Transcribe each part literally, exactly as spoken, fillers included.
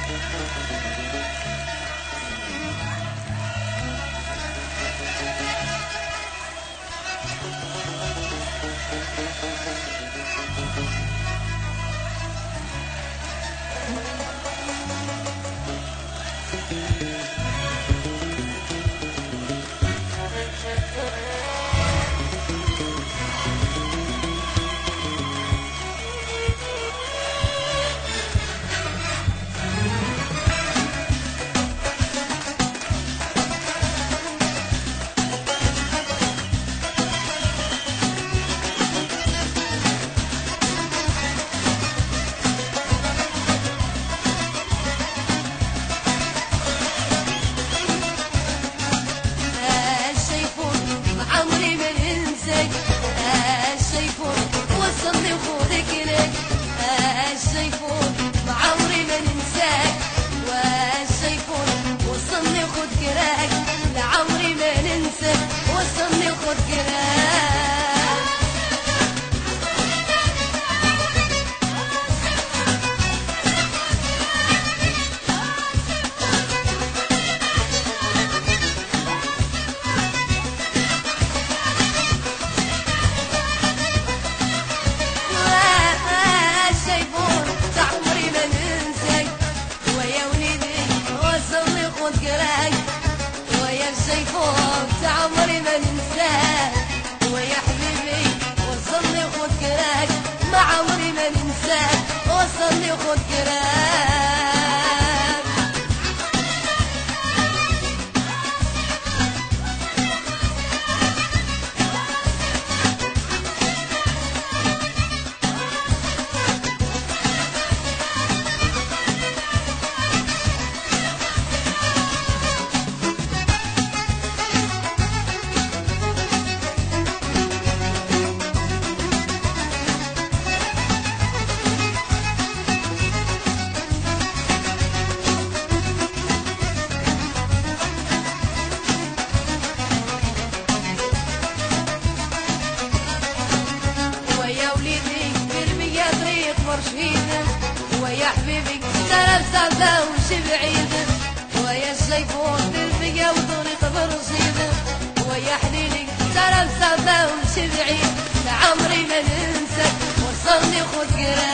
ويا حبيبي ترى بسعده وشبعيد ويا الشيفون بالبقى وطريق برصيد ويا حليلي ترى بسعده وشبعيد لعمري ما ننسى وصلني خد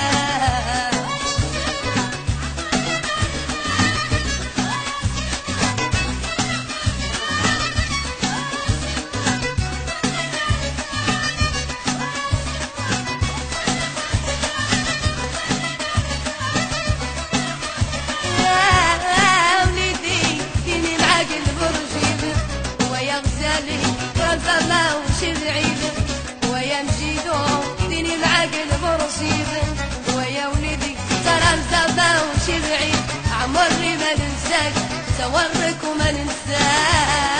قرار وشبعيد ويا مجيدو ديني العقل برصيد ويا وليدي ترى مزابة وشبعيد عمري ما ننساك صورك وما ننساك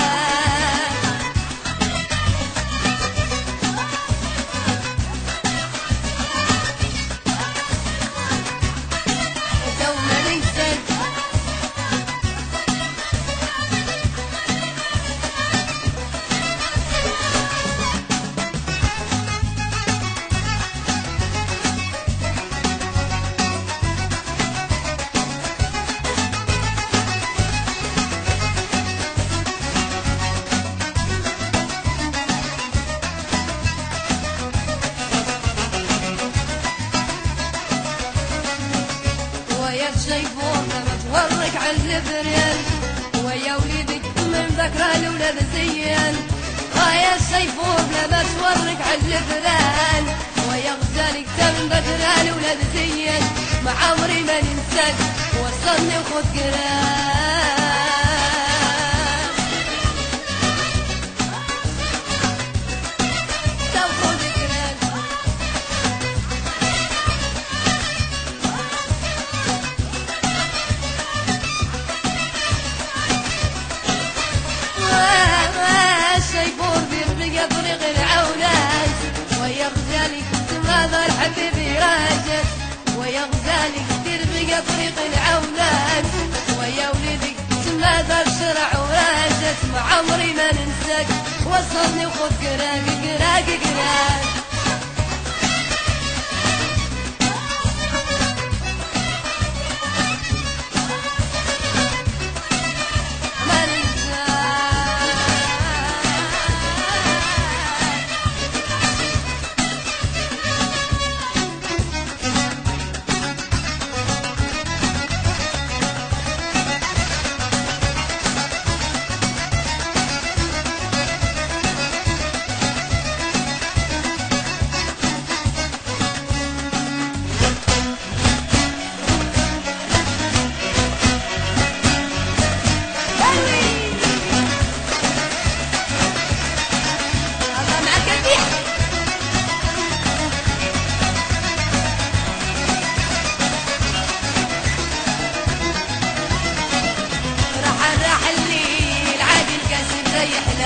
شايفوك ما تورك عالجبريل ويا وليدك من ذكرى الولاد زين ويا شايفوك ما تورك عالجبريل ويا غزالك من ذكرى الولاد زين ما عمري ما ننساك وصلني وخد قرار طريق العولات ويا غزالي هذا الحبيب راجت ويا غزالي دير بقى طريق العولات ويا وليدي هذا الشرع وراجت مع عمري ما ننساك وصلني وخذ قراق قراق قراق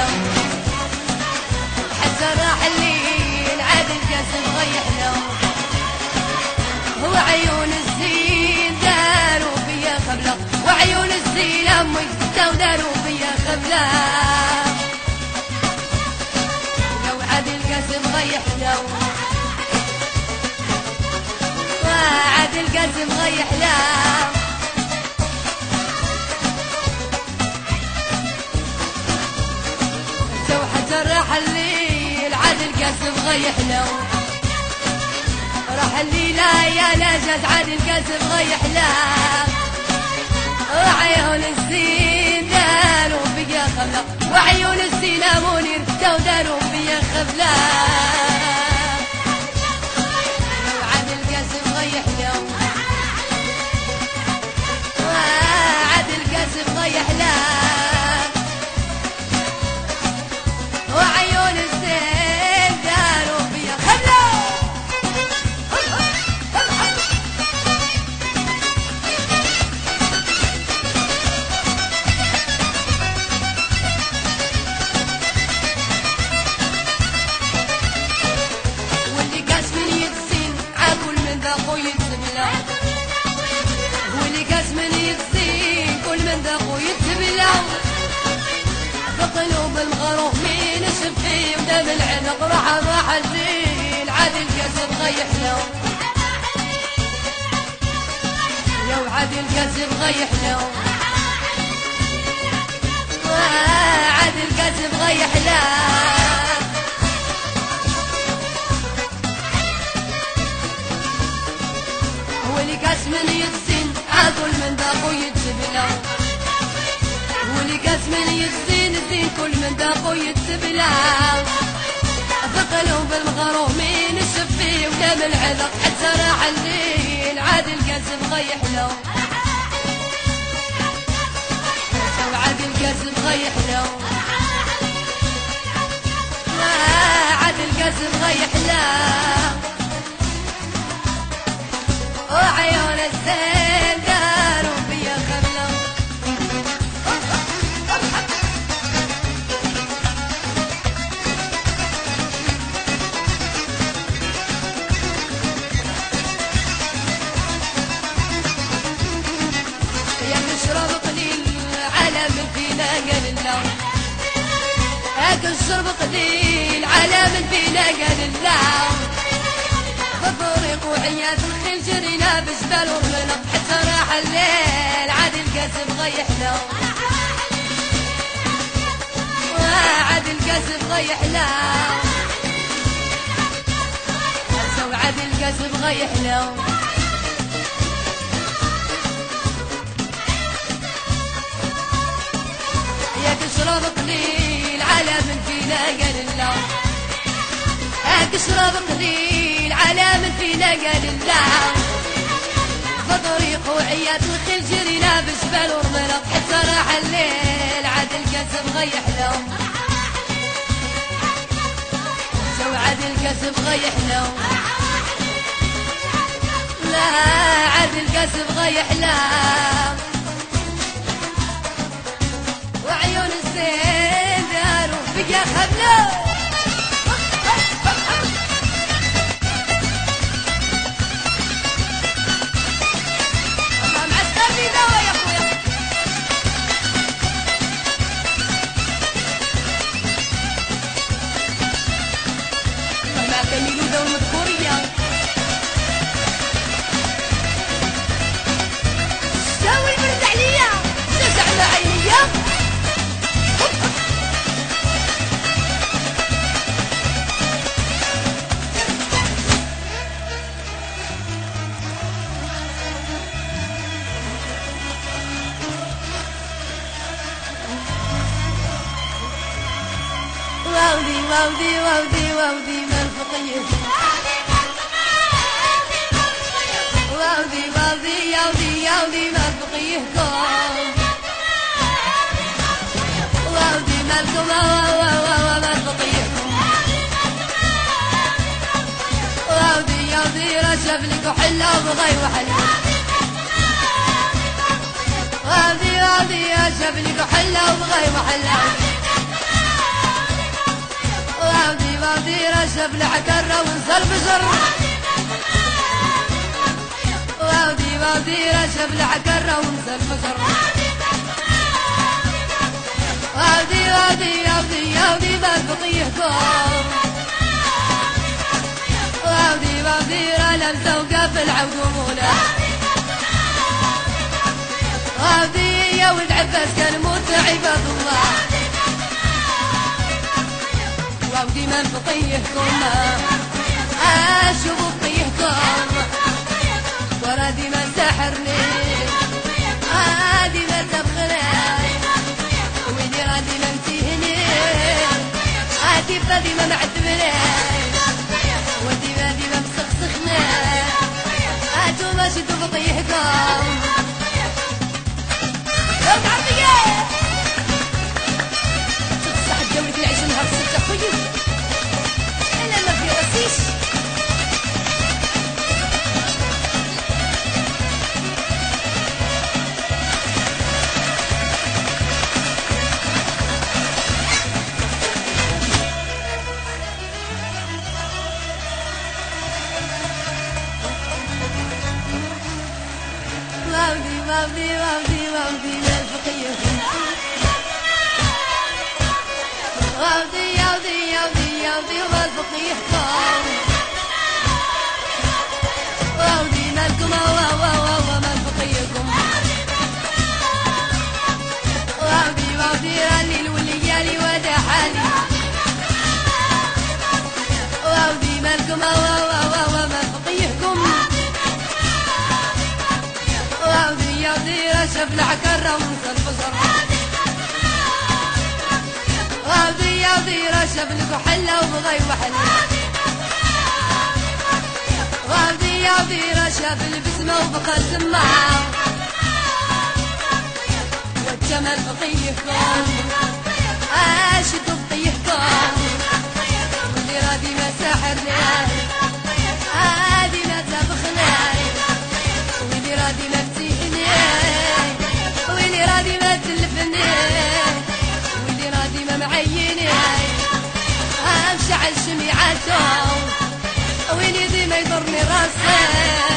حتى راح الليل عاد القاسم غيح له، وعيون الزين داروا فيا خبله، وعيون الزين امي داروا فيا خبله. لو عاد القاسم غيح له، وعاد القاسم غيح له، راح الليل عاد القاسم غيح له، راح الليل يا نجد عاد القاسم غيح له، وعيون الزين داروا فيا خبله، وعيون الزين منير داروا فيا خبله. لو عاد القاسم غيح له، وعاد القاسم غيح له، وعيون الزين داروا فيا خبله. واللي قاس من يتزين عاكل من ذاقو يتبلع، واللي قاس من يتزين كل من ذاقو يتبلع، بقلوب المغرومين شفي ودم العنق راح راح الليل عاد القاسم غيح له، يا عاد القاسم غيح له، عاد القاسم غيح له، هو اللي قاس من يتزين عاقل من ذاقو يتبلع، واللي قاس من يتزين الزين كل من ذاقو يتبلع، ثقلوا بالمغرومين الشفي ودم العذق حتى راح الليل عاد القاسم غيح له، وعاد القاسم غيح له، عاد القاسم غيح له، وعيون الزين داروا فيا خبله. هاك الشرب قليل على من فينا قال الله، بطريق وعيات الخيل جرينا بجبال ورملق حتى راح الليل عاد القاسم غيح له، وعاد القاسم غيح له، وعاد القاسم غيح له، ياك اشرب قليل على من فينا قال الله، ياك اشرب قليل على من فينا قال الله، بطريق وعيات الخيل جرينا بجبال ورملق حتى راح الليل عاد القاسم غيح له، وعاد القاسم غيح له، لا عاد القاسم غيح له، وعيون الزين داروا فيا خبله. الله معسكر في دوا يا اخويا. الله معك ميلودة والمذكورية. شاوي البرد عليا شجعنا عينيا. واودي واودي واودي واودي ما الفقيه، واودي واودي ياودي ياودي ما الفقيهكم، واودي مالكم ما الفقيهكم، واودي ياودي رشف لك وحله وبغي وحله، واودي واودي رشف لك وحله وبغي وحله، وعودي وعودي رشف العكرة ونسى البشر وعودي وعودي رشف العكرة ونسى البشر وعودي وعودي وعودي وعودي ما بقيهكم وعودي وعودي رالم زوقة في العود ومولا وعودي يا ولد عباس كان موت عباد الله وعودي ما بقيهكم اشوفوا بقيهكم ورادي ما سحرني عادي ما تبخرني ويلي رادي ما امتهني عادي فادي ما معتبني ودي فادي ما مسخسخني هاتو ما شدوا بطيحكم لو تعرفيه تصح الدولة في العيش نهار ستة خويا انا ما في راسيش وعودي وعودي وعودي وعودي ما بقيهكم وعودي وعودي وعودي وعودي وما بقيهكم وعودي مالكم وا وا وا وا ما بقيهكم وعودي وعودي راني الوليالي ودا حالي وعودي مالكم وا وا وا وا ما بقيهكم وعودي وعودي رشف العكرة ونسى البشر وعودي وعودي رشف الكحلة وبغى يوحل وعودي وعودي رشف البسمة وبقى السماعة والجمال بقيهكم اشدوا بطيهكم واللي رادي ما ساحرني عادي ما تبخني ويلي رادي ما امتهني ويلي رادي ما تلفني ويلي رادي ما معيني امشي على الشميعاتو ويلي ديما يضرني راسي